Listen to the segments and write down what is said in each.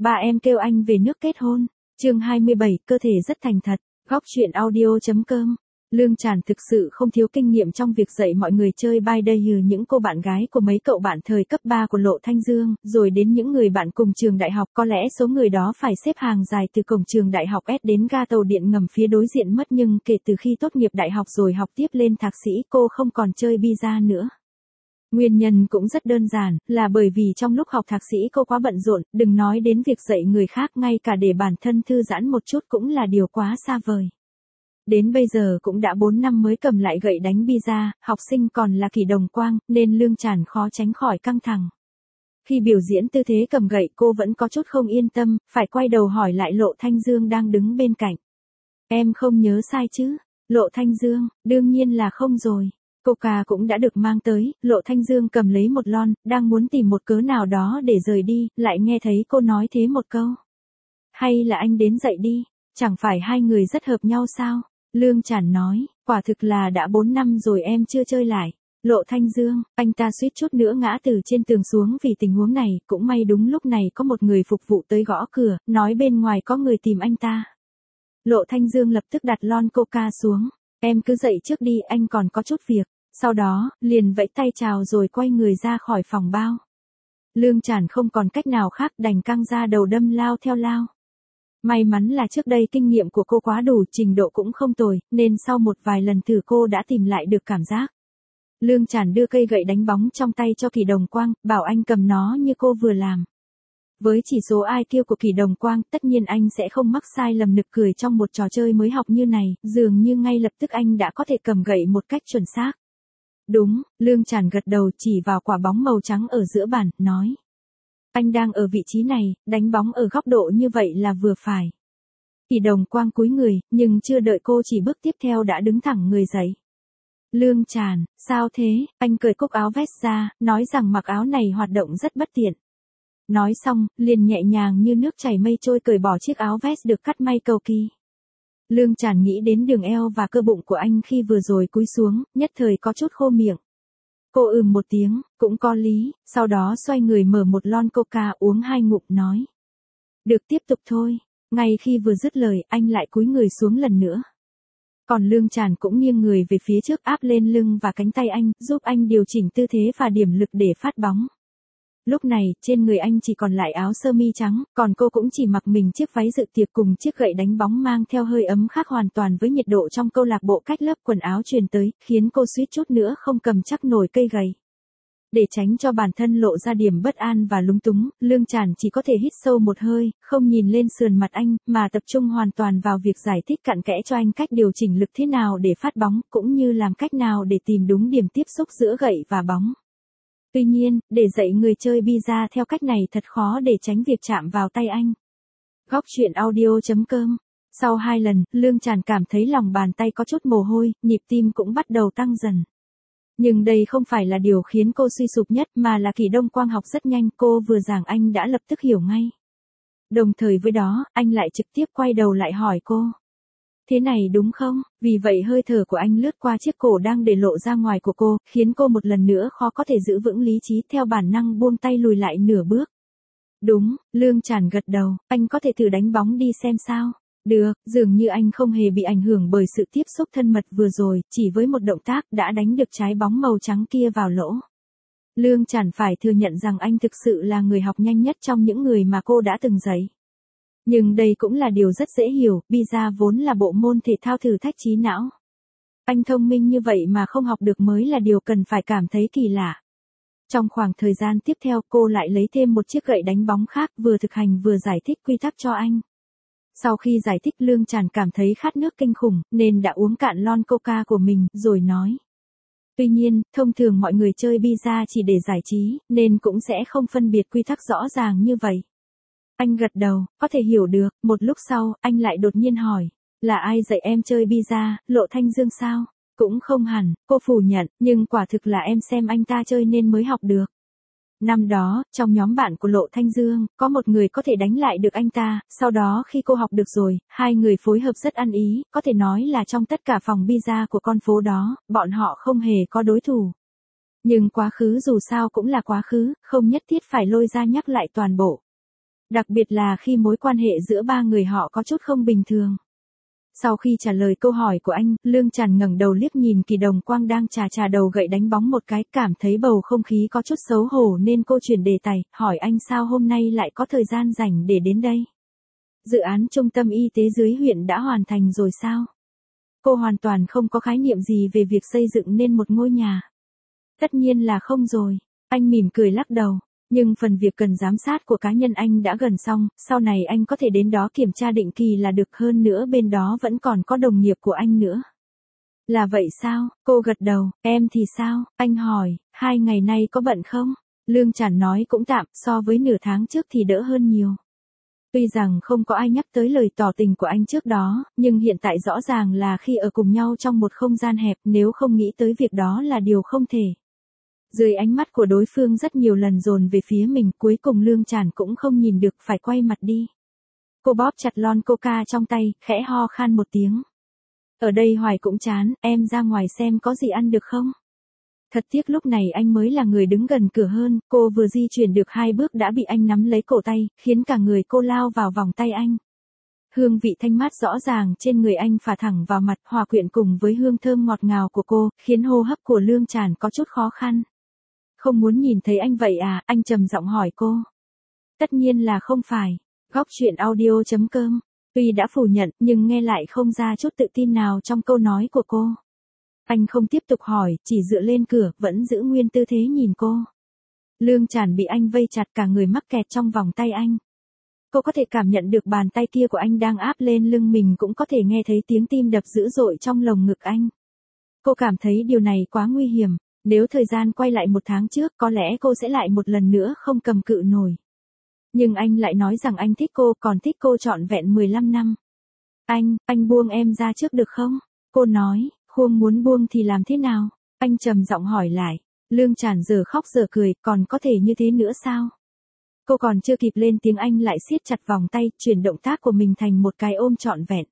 Ba em kêu anh về nước kết hôn. Chương 27, cơ thể rất thành thật. Góc truyện audio.com. Lương Tràn thực sự không thiếu kinh nghiệm trong việc dạy mọi người chơi by day, những cô bạn gái của mấy cậu bạn thời cấp 3 của Lộ Thanh Dương, rồi đến những người bạn cùng trường đại học, có lẽ số người đó phải xếp hàng dài từ cổng trường đại học S đến ga tàu điện ngầm phía đối diện mất, nhưng kể từ khi tốt nghiệp đại học rồi học tiếp lên thạc sĩ, cô không còn chơi pizza nữa. Nguyên nhân cũng rất đơn giản, là bởi vì trong lúc học thạc sĩ cô quá bận rộn, đừng nói đến việc dạy người khác, ngay cả để bản thân thư giãn một chút cũng là điều quá xa vời. Đến bây giờ cũng đã 4 năm mới cầm lại gậy đánh pizza, học sinh còn là Kỷ Đồng Quang, nên Lương Tràn khó tránh khỏi căng thẳng. Khi biểu diễn tư thế cầm gậy cô vẫn có chút không yên tâm, phải quay đầu hỏi lại Lộ Thanh Dương đang đứng bên cạnh. Em không nhớ sai chứ? Lộ Thanh Dương, đương nhiên là không rồi. Coca cũng đã được mang tới, Lộ Thanh Dương cầm lấy một lon, đang muốn tìm một cớ nào đó để rời đi, lại nghe thấy cô nói thế một câu. Hay là anh đến dậy đi, chẳng phải hai người rất hợp nhau sao? Lương Tràn nói, quả thực là đã 4 năm rồi em chưa chơi lại. Lộ Thanh Dương, anh ta suýt chút nữa ngã từ trên tường xuống vì tình huống này, cũng may đúng lúc này có một người phục vụ tới gõ cửa, nói bên ngoài có người tìm anh ta. Lộ Thanh Dương lập tức đặt lon Coca xuống, em cứ dậy trước đi, anh còn có chút việc, sau đó, liền vẫy tay chào rồi quay người ra khỏi phòng bao. Lương Tràn không còn cách nào khác đành căng ra đầu đâm lao theo lao. May mắn là trước đây kinh nghiệm của cô quá đủ, trình độ cũng không tồi, nên sau một vài lần thử cô đã tìm lại được cảm giác. Lương Tràn đưa cây gậy đánh bóng trong tay cho Kỷ Đồng Quang, bảo anh cầm nó như cô vừa làm. Với chỉ số IQ của Kỷ Đồng Quang, tất nhiên anh sẽ không mắc sai lầm nực cười trong một trò chơi mới học như này, dường như ngay lập tức anh đã có thể cầm gậy một cách chuẩn xác. Đúng, Lương Tràn gật đầu chỉ vào quả bóng màu trắng ở giữa bàn, nói. Anh đang ở vị trí này, đánh bóng ở góc độ như vậy là vừa phải. Kỷ Đồng Quang cúi người, nhưng chưa đợi cô chỉ bước tiếp theo đã đứng thẳng người dậy. Lương Tràn, sao thế? Anh cởi cúc áo vest ra, nói rằng mặc áo này hoạt động rất bất tiện. Nói xong, liền nhẹ nhàng như nước chảy mây trôi cởi bỏ chiếc áo vest được cắt may cầu kỳ. Lương Tràn nghĩ đến đường eo và cơ bụng của anh khi vừa rồi cúi xuống, nhất thời có chút khô miệng. Cô một tiếng, cũng có lý, sau đó xoay người mở một lon Coca uống 2 ngụm nói. Được, tiếp tục thôi. Ngay khi vừa dứt lời, anh lại cúi người xuống lần nữa. Còn Lương Tràn cũng nghiêng người về phía trước áp lên lưng và cánh tay anh, giúp anh điều chỉnh tư thế và điểm lực để phát bóng. Lúc này, trên người anh chỉ còn lại áo sơ mi trắng, còn cô cũng chỉ mặc mình chiếc váy dự tiệc cùng chiếc gậy đánh bóng mang theo hơi ấm khác hoàn toàn với nhiệt độ trong câu lạc bộ cách lớp quần áo truyền tới, khiến cô suýt chút nữa không cầm chắc nổi cây gậy. Để tránh cho bản thân lộ ra điểm bất an và lúng túng, Lương Tràn chỉ có thể hít sâu một hơi, không nhìn lên sườn mặt anh, mà tập trung hoàn toàn vào việc giải thích cặn kẽ cho anh cách điều chỉnh lực thế nào để phát bóng, cũng như làm cách nào để tìm đúng điểm tiếp xúc giữa gậy và bóng. Tuy nhiên, để dạy người chơi pizza theo cách này thật khó để tránh việc chạm vào tay anh. Góc truyện audio.com. Sau 2 lần, Lương Tràn cảm thấy lòng bàn tay có chút mồ hôi, nhịp tim cũng bắt đầu tăng dần. Nhưng đây không phải là điều khiến cô suy sụp nhất, mà là Kỷ Đồng Quang học rất nhanh, cô vừa giảng anh đã lập tức hiểu ngay. Đồng thời với đó, anh lại trực tiếp quay đầu lại hỏi cô. Thế này đúng không? Vì vậy hơi thở của anh lướt qua chiếc cổ đang để lộ ra ngoài của cô, khiến cô một lần nữa khó có thể giữ vững lý trí, theo bản năng buông tay lùi lại nửa bước. Đúng, Lương Tràn gật đầu, anh có thể thử đánh bóng đi xem sao. Được, dường như anh không hề bị ảnh hưởng bởi sự tiếp xúc thân mật vừa rồi, chỉ với một động tác đã đánh được trái bóng màu trắng kia vào lỗ. Lương Tràn phải thừa nhận rằng anh thực sự là người học nhanh nhất trong những người mà cô đã từng dạy. Nhưng đây cũng là điều rất dễ hiểu, pizza vốn là bộ môn thể thao thử thách trí não. Anh thông minh như vậy mà không học được mới là điều cần phải cảm thấy kỳ lạ. Trong khoảng thời gian tiếp theo cô lại lấy thêm một chiếc gậy đánh bóng khác, vừa thực hành vừa giải thích quy tắc cho anh. Sau khi giải thích, Lương Tràn cảm thấy khát nước kinh khủng, nên đã uống cạn lon Coca của mình, rồi nói. Tuy nhiên, thông thường mọi người chơi pizza chỉ để giải trí, nên cũng sẽ không phân biệt quy tắc rõ ràng như vậy. Anh gật đầu, có thể hiểu được, một lúc sau, anh lại đột nhiên hỏi. Là ai dạy em chơi pizza, Lộ Thanh Dương sao? Cũng không hẳn, cô phủ nhận, nhưng quả thực là em xem anh ta chơi nên mới học được. Năm đó, trong nhóm bạn của Lộ Thanh Dương, có một người có thể đánh lại được anh ta, sau đó khi cô học được rồi, hai người phối hợp rất ăn ý, có thể nói là trong tất cả phòng pizza của con phố đó, bọn họ không hề có đối thủ. Nhưng quá khứ dù sao cũng là quá khứ, không nhất thiết phải lôi ra nhắc lại toàn bộ. Đặc biệt là khi mối quan hệ giữa ba người họ có chút không bình thường. Sau khi trả lời câu hỏi của anh, Lương Tràn ngẩng đầu liếc nhìn Kỳ Đồng Quang đang chà đầu gậy đánh bóng một cái, cảm thấy bầu không khí có chút xấu hổ nên cô chuyển đề tài, hỏi anh sao hôm nay lại có thời gian rảnh để đến đây. Dự án trung tâm y tế dưới huyện đã hoàn thành rồi sao? Cô hoàn toàn không có khái niệm gì về việc xây dựng nên một ngôi nhà. Tất nhiên là không rồi, anh mỉm cười lắc đầu. Nhưng phần việc cần giám sát của cá nhân anh đã gần xong, sau này anh có thể đến đó kiểm tra định kỳ là được, hơn nữa bên đó vẫn còn có đồng nghiệp của anh nữa. Là vậy sao? Cô gật đầu. Em thì sao? Anh hỏi, 2 ngày nay có bận không? Lương Tràn nói cũng tạm, so với nửa tháng trước thì đỡ hơn nhiều. Tuy rằng không có ai nhắc tới lời tỏ tình của anh trước đó, nhưng hiện tại rõ ràng là khi ở cùng nhau trong một không gian hẹp, nếu không nghĩ tới việc đó là điều không thể. Dưới ánh mắt của đối phương rất nhiều lần dồn về phía mình, cuối cùng Lương Tràn cũng không nhìn được phải quay mặt đi. Cô bóp chặt lon coca trong tay, khẽ ho khan một tiếng. Ở đây hoài cũng chán, em ra ngoài xem có gì ăn được không? Thật tiếc lúc này anh mới là người đứng gần cửa hơn, cô vừa di chuyển được 2 bước đã bị anh nắm lấy cổ tay, khiến cả người cô lao vào vòng tay anh. Hương vị thanh mát rõ ràng trên người anh phả thẳng vào mặt, hòa quyện cùng với hương thơm ngọt ngào của cô, khiến hô hấp của Lương Tràn có chút khó khăn. Không muốn nhìn thấy anh vậy à? Anh trầm giọng hỏi cô. Tất nhiên là không phải. Góc truyện audio.com. Tuy đã phủ nhận nhưng nghe lại không ra chút tự tin nào trong câu nói của cô. Anh không tiếp tục hỏi, chỉ dựa lên cửa, vẫn giữ nguyên tư thế nhìn cô. Lương Tràn bị anh vây chặt, cả người mắc kẹt trong vòng tay anh. Cô có thể cảm nhận được bàn tay kia của anh đang áp lên lưng mình, cũng có thể nghe thấy tiếng tim đập dữ dội trong lồng ngực anh. Cô cảm thấy điều này quá nguy hiểm. Nếu thời gian quay lại 1 tháng trước, có lẽ cô sẽ lại một lần nữa không cầm cự nổi. Nhưng anh lại nói rằng anh thích cô, còn thích cô trọn vẹn 15 năm. Anh buông em ra trước được không? Cô nói, không muốn buông thì làm thế nào? Anh trầm giọng hỏi lại. Lương Tràn giờ khóc giờ cười, còn có thể như thế nữa sao? Cô còn chưa kịp lên tiếng anh lại siết chặt vòng tay, chuyển động tác của mình thành một cái ôm trọn vẹn.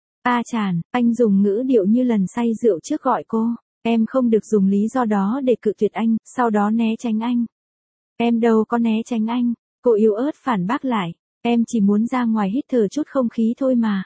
Tràn, anh dùng ngữ điệu như lần say rượu trước gọi cô. Em không được dùng lý do đó để cự tuyệt anh, sau đó né tránh anh. Em đâu có né tránh anh, cô yếu ớt phản bác lại. Em chỉ muốn ra ngoài hít thở chút không khí thôi mà.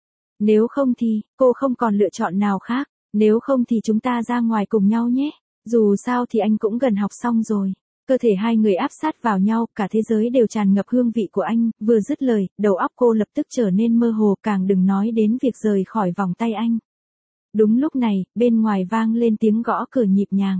Nếu không thì, cô không còn lựa chọn nào khác. Nếu không thì chúng ta ra ngoài cùng nhau nhé. Dù sao thì anh cũng gần học xong rồi. Cơ thể hai người áp sát vào nhau, cả thế giới đều tràn ngập hương vị của anh. Vừa dứt lời, đầu óc cô lập tức trở nên mơ hồ, càng đừng nói đến việc rời khỏi vòng tay anh. Đúng lúc này, bên ngoài vang lên tiếng gõ cửa nhịp nhàng.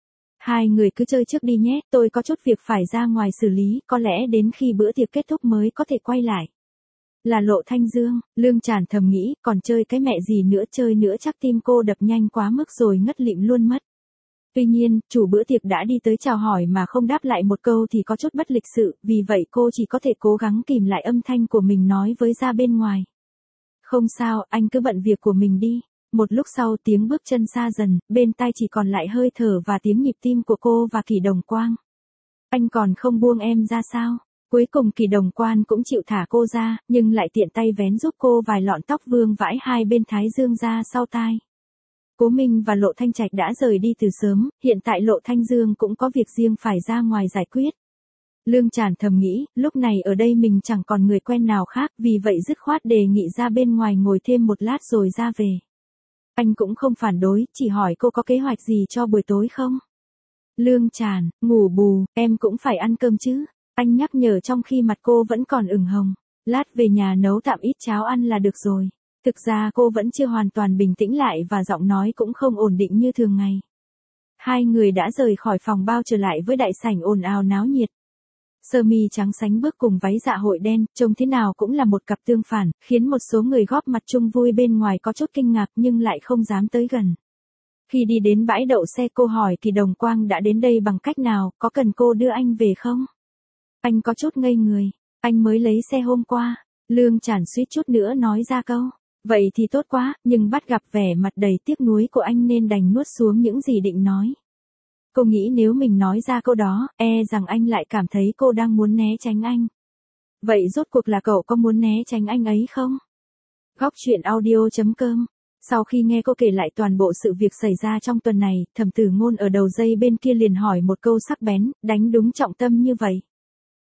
Hai người cứ chơi trước đi nhé, tôi có chút việc phải ra ngoài xử lý, có lẽ đến khi bữa tiệc kết thúc mới có thể quay lại. Là Lộ Thanh Dương, Lương Tràn thầm nghĩ, còn chơi cái mẹ gì nữa, chơi nữa chắc tim cô đập nhanh quá mức rồi ngất lịm luôn mất. Tuy nhiên, chủ bữa tiệc đã đi tới chào hỏi mà không đáp lại một câu thì có chút bất lịch sự, vì vậy cô chỉ có thể cố gắng kìm lại âm thanh của mình nói với ra bên ngoài. Không sao, anh cứ bận việc của mình đi. Một lúc sau tiếng bước chân xa dần, bên tai chỉ còn lại hơi thở và tiếng nhịp tim của cô và Kỳ Đồng Quang. Anh còn không buông em ra sao? Cuối cùng Kỳ Đồng Quang cũng chịu thả cô ra, nhưng lại tiện tay vén giúp cô vài lọn tóc vương vãi hai bên thái dương ra sau tai. Cố Minh và Lộ Thanh Trạch đã rời đi từ sớm, hiện tại Lộ Thanh Dương cũng có việc riêng phải ra ngoài giải quyết. Lương Tràn thầm nghĩ, lúc này ở đây mình chẳng còn người quen nào khác, vì vậy dứt khoát đề nghị ra bên ngoài ngồi thêm một lát rồi ra về. Anh cũng không phản đối, chỉ hỏi cô có kế hoạch gì cho buổi tối không? Lương Tràn, ngủ bù, em cũng phải ăn cơm chứ. Anh nhắc nhở trong khi mặt cô vẫn còn ửng hồng. Lát về nhà nấu tạm ít cháo ăn là được rồi. Thực ra cô vẫn chưa hoàn toàn bình tĩnh lại và giọng nói cũng không ổn định như thường ngày. Hai người đã rời khỏi phòng bao trở lại với đại sảnh ồn ào náo nhiệt. Sơ mi trắng sánh bước cùng váy dạ hội đen, trông thế nào cũng là một cặp tương phản, khiến một số người góp mặt chung vui bên ngoài có chút kinh ngạc nhưng lại không dám tới gần. Khi đi đến bãi đậu xe cô hỏi Kỳ Đồng Quang đã đến đây bằng cách nào, có cần cô đưa anh về không? Anh có chút ngây người, anh mới lấy xe hôm qua. Lương Tràn suýt chút nữa nói ra câu. Vậy thì tốt quá, nhưng bắt gặp vẻ mặt đầy tiếc nuối của anh nên đành nuốt xuống những gì định nói. Cô nghĩ nếu mình nói ra câu đó, rằng anh lại cảm thấy cô đang muốn né tránh anh. Vậy rốt cuộc là cậu có muốn né tránh anh ấy không? Góc truyện audio.com. Sau khi nghe cô kể lại toàn bộ sự việc xảy ra trong tuần này, Thẩm Tử Ngôn ở đầu dây bên kia liền hỏi một câu sắc bén, đánh đúng trọng tâm như vậy.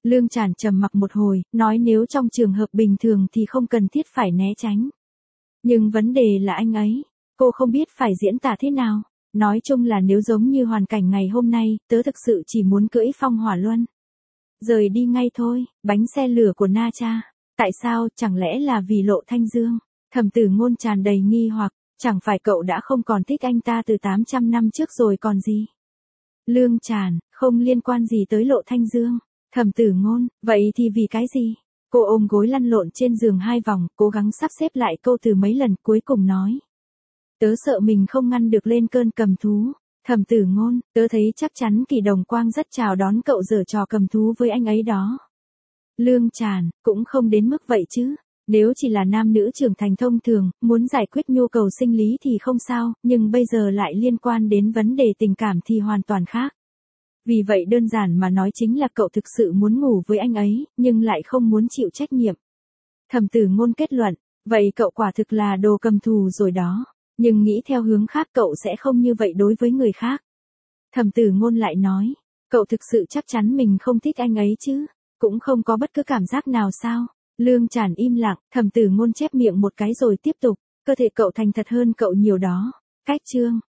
Lương Tràn trầm mặc một hồi, nói nếu trong trường hợp bình thường thì không cần thiết phải né tránh. Nhưng vấn đề là anh ấy, cô không biết phải diễn tả thế nào. Nói chung là nếu giống như hoàn cảnh ngày hôm nay, tớ thực sự chỉ muốn cưỡi phong hỏa luân. Rời đi ngay thôi, bánh xe lửa của Na Cha. Tại sao, chẳng lẽ là vì Lộ Thanh Dương? Thẩm Tử Ngôn tràn đầy nghi hoặc, chẳng phải cậu đã không còn thích anh ta từ 800 năm trước rồi còn gì? Lương Tràn, không liên quan gì tới Lộ Thanh Dương. Thẩm Tử Ngôn, vậy thì vì cái gì? Cô ôm gối lăn lộn trên giường 2 vòng, cố gắng sắp xếp lại câu từ mấy lần, cuối cùng nói. Tớ sợ mình không ngăn được lên cơn cầm thú. Thẩm Tử Ngôn, tớ thấy chắc chắn Kỳ Đồng Quang rất chào đón cậu giở trò cầm thú với anh ấy đó. Lương Tràn, cũng không đến mức vậy chứ. Nếu chỉ là nam nữ trưởng thành thông thường, muốn giải quyết nhu cầu sinh lý thì không sao, nhưng bây giờ lại liên quan đến vấn đề tình cảm thì hoàn toàn khác. Vì vậy đơn giản mà nói chính là cậu thực sự muốn ngủ với anh ấy, nhưng lại không muốn chịu trách nhiệm. Thẩm Tử Ngôn kết luận, vậy cậu quả thực là đồ cầm thù rồi đó. Nhưng nghĩ theo hướng khác cậu sẽ không như vậy đối với người khác. Thẩm Tử Ngôn lại nói, cậu thực sự chắc chắn mình không thích anh ấy chứ, cũng không có bất cứ cảm giác nào sao. Lương Tràn im lặng, Thẩm Tử Ngôn chép miệng một cái rồi tiếp tục, cơ thể cậu thành thật hơn cậu nhiều đó. Cách chương